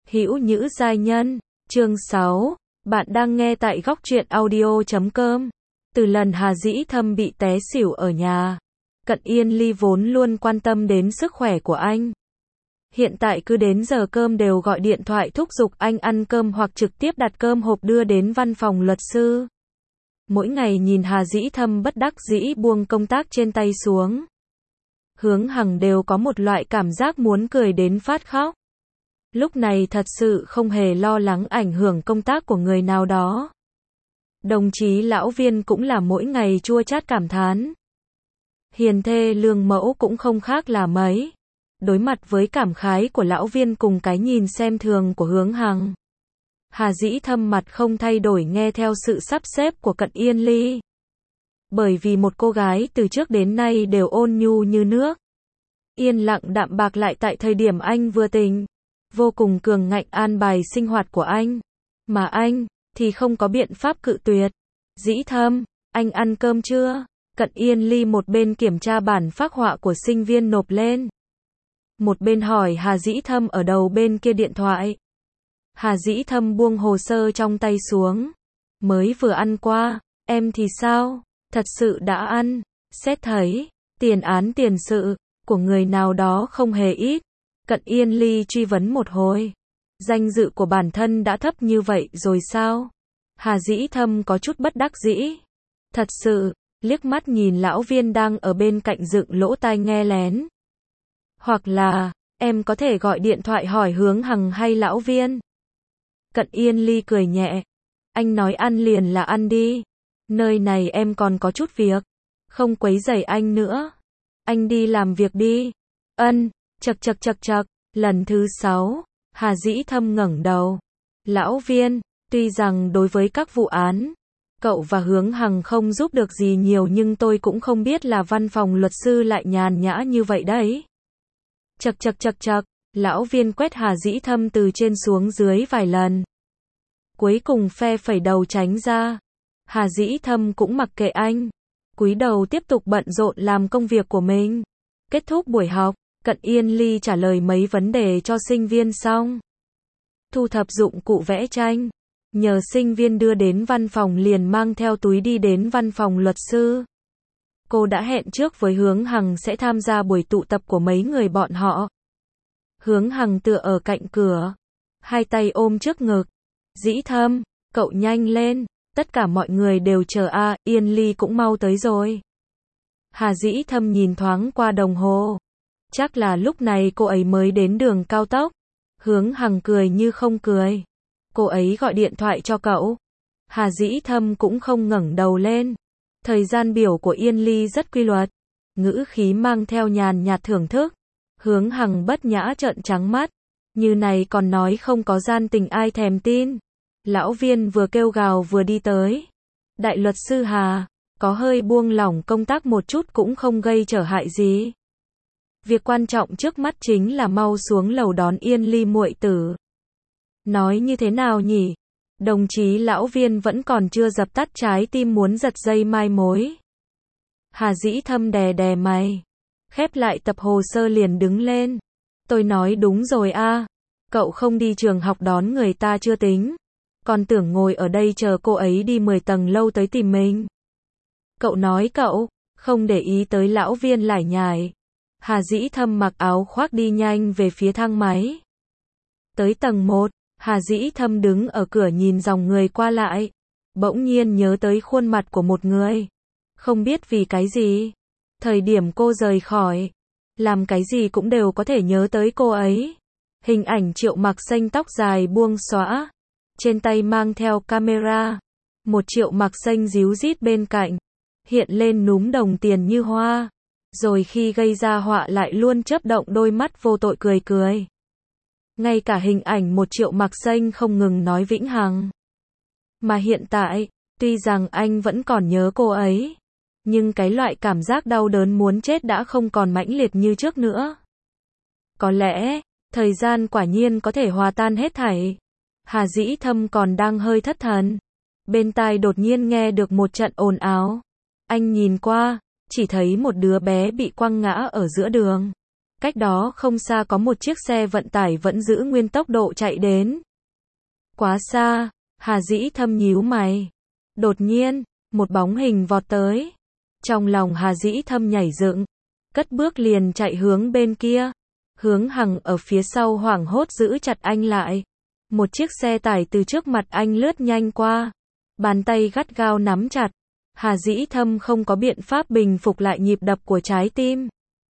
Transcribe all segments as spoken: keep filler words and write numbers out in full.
Hữu Nhữ giai nhân, chương sáu, bạn đang nghe tại góc truyện audio chấm com. Từ lần Hà Dĩ Thâm bị té xỉu ở nhà, Cận Yên Ly vốn luôn quan tâm đến sức khỏe của anh. Hiện tại cứ đến giờ cơm đều gọi điện thoại thúc giục anh ăn cơm hoặc trực tiếp đặt cơm hộp đưa đến văn phòng luật sư. Mỗi ngày nhìn Hà Dĩ Thâm bất đắc dĩ buông công tác trên tay xuống, Hướng Hằng đều có một loại cảm giác muốn cười đến phát khóc. Lúc này thật sự không hề lo lắng ảnh hưởng công tác của người nào đó. Đồng chí lão Viên cũng là mỗi ngày chua chát cảm thán. Hiền thê lương mẫu cũng không khác là mấy. Đối mặt với cảm khái của lão Viên cùng cái nhìn xem thường của Hướng Hằng, Hà Dĩ Thâm mặt không thay đổi nghe theo sự sắp xếp của Cận Yên Ly. Bởi vì một cô gái từ trước đến nay đều ôn nhu như nước, yên lặng đạm bạc, lại tại thời điểm anh vừa tình, vô cùng cường ngạnh an bài sinh hoạt của anh. Mà anh thì không có biện pháp cự tuyệt. Dĩ Thâm, anh ăn cơm chưa? Cận Yên Ly một bên kiểm tra bản phác họa của sinh viên nộp lên, một bên hỏi Hà Dĩ Thâm ở đầu bên kia điện thoại. Hà Dĩ Thâm buông hồ sơ trong tay xuống. Mới vừa ăn qua. Em thì sao? Thật sự đã ăn. Xét thấy tiền án tiền sự của người nào đó không hề ít, Cận Yên Ly truy vấn một hồi. Danh dự của bản thân đã thấp như vậy rồi sao? Hà Dĩ Thâm có chút bất đắc dĩ. Thật sự, liếc mắt nhìn lão Viên đang ở bên cạnh dựng lỗ tai nghe lén. Hoặc là, em có thể gọi điện thoại hỏi Hướng Hằng hay lão Viên. Cận Yên Ly cười nhẹ. Anh nói ăn liền là ăn đi. Nơi này em còn có chút việc. Không quấy rầy anh nữa. Anh đi làm việc đi. Ân, chật chật chật chật. Lần thứ sáu, Hà Dĩ Thâm ngẩng đầu. Lão Viên, tuy rằng đối với các vụ án, cậu và Hướng Hằng không giúp được gì nhiều, nhưng tôi cũng không biết là văn phòng luật sư lại nhàn nhã như vậy đấy. Chật chật chật chật. Lão Viên quét Hà Dĩ Thâm từ trên xuống dưới vài lần, cuối cùng phe phẩy đầu tránh ra. Hà Dĩ Thâm cũng mặc kệ anh, cúi đầu tiếp tục bận rộn làm công việc của mình. Kết thúc buổi học, Cận Yên Ly trả lời mấy vấn đề cho sinh viên xong, thu thập dụng cụ vẽ tranh, nhờ sinh viên đưa đến văn phòng, liền mang theo túi đi đến văn phòng luật sư. Cô đã hẹn trước với Hướng Hằng sẽ tham gia buổi tụ tập của mấy người bọn họ. Hướng Hằng tựa ở cạnh cửa, hai tay ôm trước ngực. Dĩ Thâm, cậu nhanh lên, tất cả mọi người đều chờ a, à, Yên Ly cũng mau tới rồi. Hà Dĩ Thâm nhìn thoáng qua đồng hồ. Chắc là lúc này cô ấy mới đến đường cao tốc. Hướng Hằng cười như không cười. Cô ấy gọi điện thoại cho cậu. Hà Dĩ Thâm cũng không ngẩng đầu lên. Thời gian biểu của Yên Ly rất quy luật, ngữ khí mang theo nhàn nhạt thưởng thức. Hướng Hằng bất nhã trợn trắng mắt. Như này còn nói không có gian tình ai thèm tin. Lão Viên vừa kêu gào vừa đi tới. Đại luật sư Hà, có hơi buông lỏng công tác một chút cũng không gây trở hại gì. Việc quan trọng trước mắt chính là mau xuống lầu đón Yên Ly muội tử. Nói như thế nào nhỉ? Đồng chí lão Viên vẫn còn chưa dập tắt trái tim muốn giật dây mai mối. Hà Dĩ Thâm đè đè mày, khép lại tập hồ sơ liền đứng lên. Tôi nói đúng rồi a, à. Cậu không đi trường học đón người ta chưa tính, còn tưởng ngồi ở đây chờ cô ấy đi mười tầng lâu tới tìm mình. Cậu nói cậu không để ý tới lão Viên lải nhải. Hà Dĩ Thâm mặc áo khoác đi nhanh về phía thang máy. Tới tầng một, Hà Dĩ Thâm đứng ở cửa nhìn dòng người qua lại, bỗng nhiên nhớ tới khuôn mặt của một người. Không biết vì cái gì, thời điểm cô rời khỏi, làm cái gì cũng đều có thể nhớ tới cô ấy. Hình ảnh Triệu Mặc Xanh tóc dài buông xõa, trên tay mang theo camera, một Triệu Mặc Xanh díu dít bên cạnh, hiện lên núm đồng tiền như hoa, rồi khi gây ra họa lại luôn chớp động đôi mắt vô tội cười cười. Ngay cả hình ảnh một Triệu Mặc Xanh không ngừng nói vĩnh hằng. Mà hiện tại, tuy rằng anh vẫn còn nhớ cô ấy, nhưng cái loại cảm giác đau đớn muốn chết đã không còn mãnh liệt như trước nữa. Có lẽ, thời gian quả nhiên có thể hòa tan hết thảy. Hà Dĩ Thâm còn đang hơi thất thần. Bên tai đột nhiên nghe được một trận ồn ào. Anh nhìn qua, chỉ thấy một đứa bé bị quăng ngã ở giữa đường. Cách đó không xa có một chiếc xe vận tải vẫn giữ nguyên tốc độ chạy đến. Quá xa, Hà Dĩ Thâm nhíu mày. Đột nhiên, một bóng hình vọt tới. Trong lòng Hà Dĩ Thâm nhảy dựng, cất bước liền chạy hướng bên kia. Hướng Hằng ở phía sau hoảng hốt giữ chặt anh lại. Một chiếc xe tải từ trước mặt anh lướt nhanh qua. Bàn tay gắt gao nắm chặt. Hà Dĩ Thâm không có biện pháp bình phục lại nhịp đập của trái tim.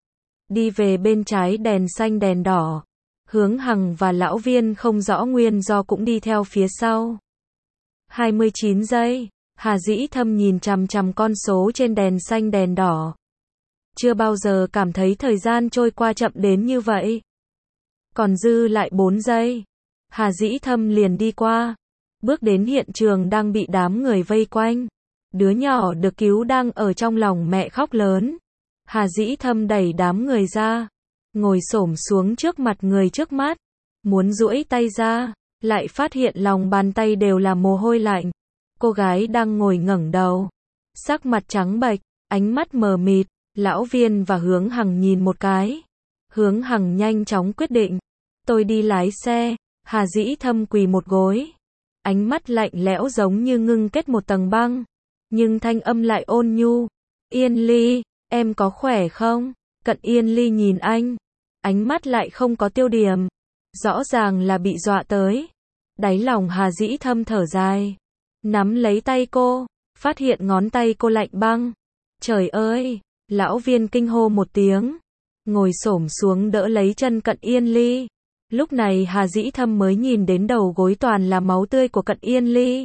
Đi về bên trái đèn xanh đèn đỏ. Hướng Hằng và Lão Viên không rõ nguyên do cũng đi theo phía sau. hai mươi chín giây. Hà Dĩ Thâm nhìn chằm chằm con số trên đèn xanh đèn đỏ. Chưa bao giờ cảm thấy thời gian trôi qua chậm đến như vậy. Còn dư lại bốn giây. Hà Dĩ Thâm liền đi qua. Bước đến hiện trường đang bị đám người vây quanh. Đứa nhỏ được cứu đang ở trong lòng mẹ khóc lớn. Hà Dĩ Thâm đẩy đám người ra. Ngồi xổm xuống trước mặt người trước mắt. Muốn duỗi tay ra. Lại phát hiện lòng bàn tay đều là mồ hôi lạnh. Cô gái đang ngồi ngẩng đầu. Sắc mặt trắng bệch, ánh mắt mờ mịt. Lão Viên và Hướng Hằng nhìn một cái. Hướng Hằng nhanh chóng quyết định. Tôi đi lái xe. Hà Dĩ Thâm quỳ một gối. Ánh mắt lạnh lẽo giống như ngưng kết một tầng băng. Nhưng thanh âm lại ôn nhu. Yên Ly, em có khỏe không? Cận Yên Ly nhìn anh. Ánh mắt lại không có tiêu điểm. Rõ ràng là bị dọa tới. Đáy lòng Hà Dĩ Thâm thở dài. Nắm lấy tay cô. Phát hiện ngón tay cô lạnh băng. Trời ơi! Lão Viên kinh hô một tiếng. Ngồi xổm xuống đỡ lấy chân Cận Yên Ly. Lúc này Hà Dĩ Thâm mới nhìn đến đầu gối toàn là máu tươi của Cận Yên Ly.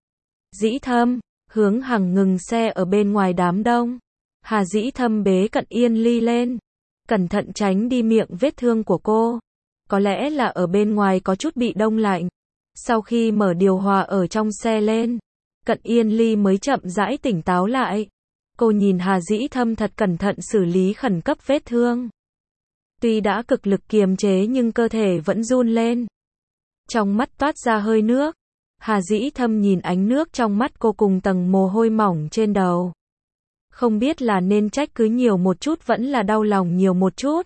Dĩ Thâm, Hướng Hằng ngừng xe ở bên ngoài đám đông. Hà Dĩ Thâm bế Cận Yên Ly lên. Cẩn thận tránh đi miệng vết thương của cô. Có lẽ là ở bên ngoài có chút bị đông lạnh. Sau khi mở điều hòa ở trong xe lên, Cận Yên Ly mới chậm rãi tỉnh táo lại. Cô nhìn Hà Dĩ Thâm thật cẩn thận xử lý khẩn cấp vết thương. Tuy đã cực lực kiềm chế nhưng cơ thể vẫn run lên. Trong mắt toát ra hơi nước. Hà Dĩ Thâm nhìn ánh nước trong mắt cô cùng tầng mồ hôi mỏng trên đầu. Không biết là nên trách cứ nhiều một chút vẫn là đau lòng nhiều một chút.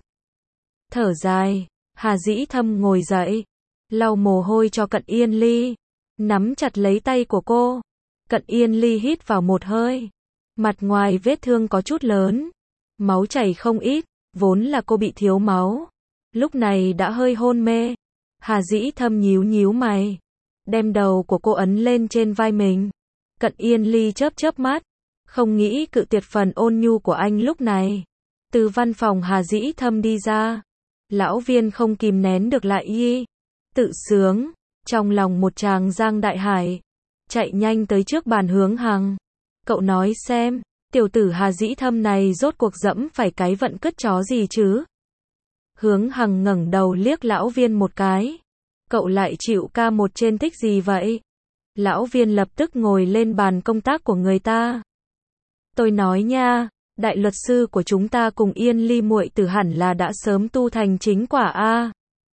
Thở dài, Hà Dĩ Thâm ngồi dậy, lau mồ hôi cho Cận Yên Ly, nắm chặt lấy tay của cô. Cận Yên Ly hít vào một hơi. Mặt ngoài vết thương có chút lớn, máu chảy không ít, vốn là cô bị thiếu máu. Lúc này đã hơi hôn mê. Hà Dĩ Thâm nhíu nhíu mày, đem đầu của cô ấn lên trên vai mình. Cận Yên Ly chớp chớp mắt, không nghĩ cự tuyệt phần ôn nhu của anh lúc này. Từ văn phòng Hà Dĩ Thâm đi ra. Lão Viên không kìm nén được lại y. Tự sướng, trong lòng một tràng giang đại hải. Chạy nhanh tới trước bàn Hướng Hằng. Cậu nói xem, tiểu tử Hà Dĩ Thâm này rốt cuộc dẫm phải cái vận cứt chó gì chứ? Hướng Hằng ngẩng đầu liếc Lão Viên một cái. Cậu lại chịu ca một trên thích gì vậy? Lão Viên lập tức ngồi lên bàn công tác của người ta. Tôi nói nha, đại luật sư của chúng ta cùng Yên Ly muội tử hẳn là đã sớm tu thành chính quả a.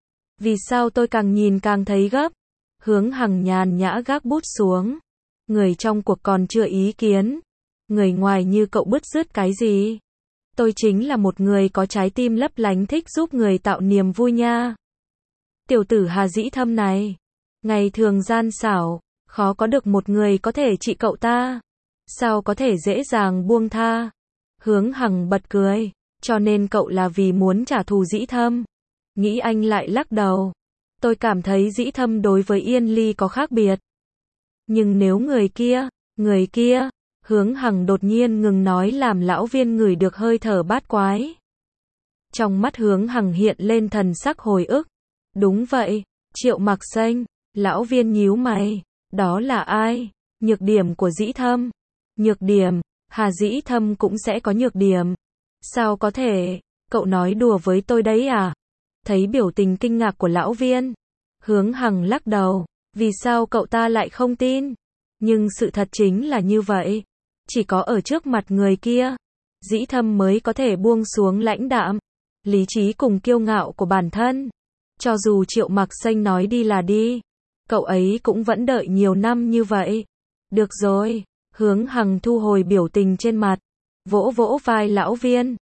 Vì sao tôi càng nhìn càng thấy gấp? Hướng Hằng nhàn nhã gác bút xuống. Người trong cuộc còn chưa ý kiến. Người ngoài như cậu bứt rứt cái gì? Tôi chính là một người có trái tim lấp lánh thích giúp người tạo niềm vui nha. Tiểu tử Hà Dĩ Thâm này, ngày thường gian xảo, khó có được một người có thể trị cậu ta. Sao có thể dễ dàng buông tha? Hướng Hằng bật cười, cho nên cậu là vì muốn trả thù Dĩ Thâm. Nghĩ anh lại lắc đầu. Tôi cảm thấy Dĩ Thâm đối với Yên Ly có khác biệt. Nhưng nếu người kia, người kia, Hướng Hằng đột nhiên ngừng nói làm Lão Viên ngửi được hơi thở bát quái. Trong mắt Hướng Hằng hiện lên thần sắc hồi ức. Đúng vậy, Triệu Mặc Xanh. Lão Viên nhíu mày. Đó là ai? Nhược điểm của Dĩ Thâm. Nhược điểm, Hà Dĩ Thâm cũng sẽ có nhược điểm. Sao có thể? Cậu nói đùa với tôi đấy à? Thấy biểu tình kinh ngạc của Lão Viên, Hướng Hằng lắc đầu. Vì sao cậu ta lại không tin? Nhưng sự thật chính là như vậy. Chỉ có ở trước mặt người kia, Dĩ Thâm mới có thể buông xuống lãnh đạm, lý trí cùng kiêu ngạo của bản thân. Cho dù Triệu Mặc Xanh nói đi là đi, cậu ấy cũng vẫn đợi nhiều năm như vậy. Được rồi, Hướng Hằng thu hồi biểu tình trên mặt, vỗ vỗ vai Lão Viên.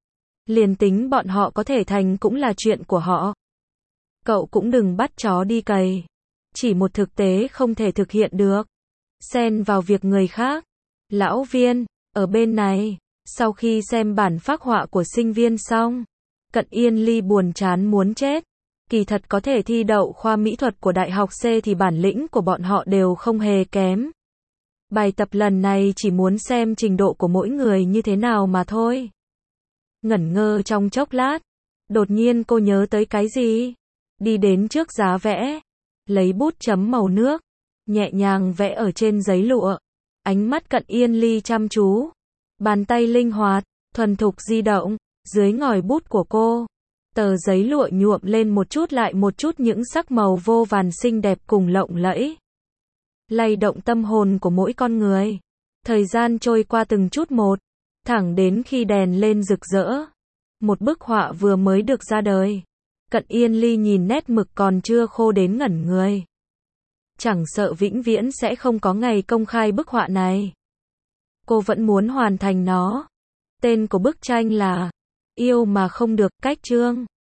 Liền tính bọn họ có thể thành cũng là chuyện của họ. Cậu cũng đừng bắt chó đi cày. Chỉ một thực tế không thể thực hiện được. Xen vào việc người khác. Lão Viên, ở bên này, sau khi xem bản phác họa của sinh viên xong, Cận Yên Ly buồn chán muốn chết. Kỳ thật có thể thi đậu khoa mỹ thuật của đại học C thì bản lĩnh của bọn họ đều không hề kém. Bài tập lần này chỉ muốn xem trình độ của mỗi người như thế nào mà thôi. Ngẩn ngơ trong chốc lát, đột nhiên cô nhớ tới cái gì? Đi đến trước giá vẽ, lấy bút chấm màu nước, nhẹ nhàng vẽ ở trên giấy lụa. Ánh mắt Cận Yên Ly chăm chú, bàn tay linh hoạt, thuần thục di động, dưới ngòi bút của cô. Tờ giấy lụa nhuộm lên một chút lại một chút những sắc màu vô vàn xinh đẹp cùng lộng lẫy. Lay động tâm hồn của mỗi con người. Thời gian trôi qua từng chút một, thẳng đến khi đèn lên rực rỡ. Một bức họa vừa mới được ra đời. Cận Yên Ly nhìn nét mực còn chưa khô đến ngẩn người. Chẳng sợ vĩnh viễn sẽ không có ngày công khai bức họa này. Cô vẫn muốn hoàn thành nó. Tên của bức tranh là Yêu mà không được, cách chương.